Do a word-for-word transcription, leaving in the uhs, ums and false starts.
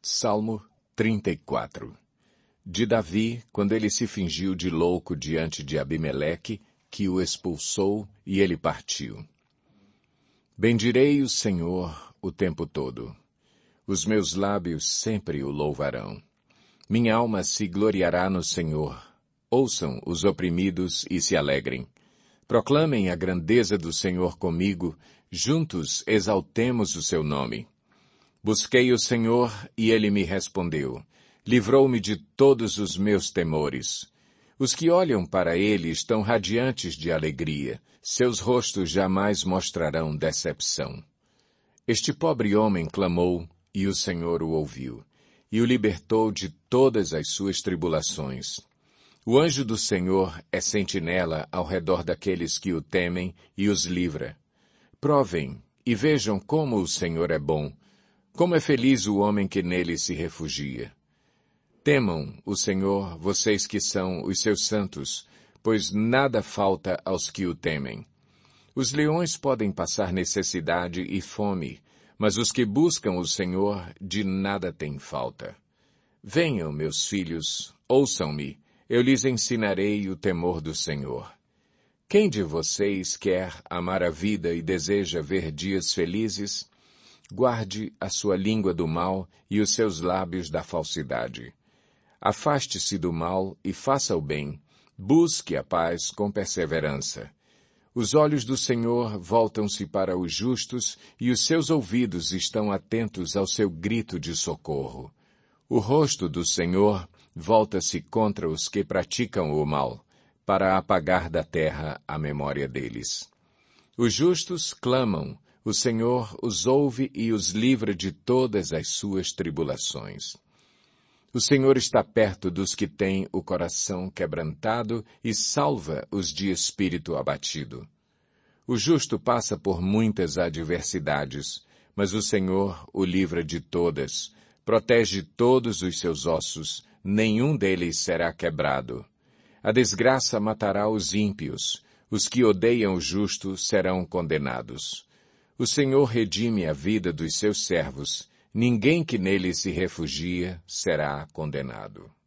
Salmo trinta e quatro. De Davi, quando ele se fingiu de louco diante de Abimeleque, que o expulsou e ele partiu. Bendirei o Senhor o tempo todo. Os meus lábios sempre o louvarão. Minha alma se gloriará no Senhor. Ouçam os oprimidos e se alegrem. Proclamem a grandeza do Senhor comigo, juntos exaltemos o seu nome. Busquei o Senhor e ele me respondeu. Livrou-me de todos os meus temores. Os que olham para ele estão radiantes de alegria. Seus rostos jamais mostrarão decepção. Este pobre homem clamou, e o Senhor o ouviu, e o libertou de todas as suas tribulações. O anjo do Senhor é sentinela ao redor daqueles que o temem e os livra. Provem e vejam como o Senhor é bom, como é feliz o homem que nele se refugia. Temam o Senhor, vocês que são os seus santos, pois nada falta aos que o temem. Os leões podem passar necessidade e fome, mas os que buscam o Senhor de nada têm falta. Venham, meus filhos, ouçam-me, eu lhes ensinarei o temor do Senhor. Quem de vocês quer amar a vida e deseja ver dias felizes? Guarde a sua língua do mal e os seus lábios da falsidade. Afaste-se do mal e faça o bem. Busque a paz com perseverança. Os olhos do Senhor voltam-se para os justos e os seus ouvidos estão atentos ao seu grito de socorro. O rosto do Senhor volta-se contra os que praticam o mal, para apagar da terra a memória deles. Os justos clamam, o Senhor os ouve e os livra de todas as suas tribulações. O Senhor está perto dos que têm o coração quebrantado e salva os de espírito abatido. O justo passa por muitas adversidades, mas o Senhor o livra de todas, protege todos os seus ossos, nenhum deles será quebrado. A desgraça matará os ímpios, os que odeiam o justo serão condenados. O Senhor redime a vida dos seus servos, ninguém que nele se refugia será condenado.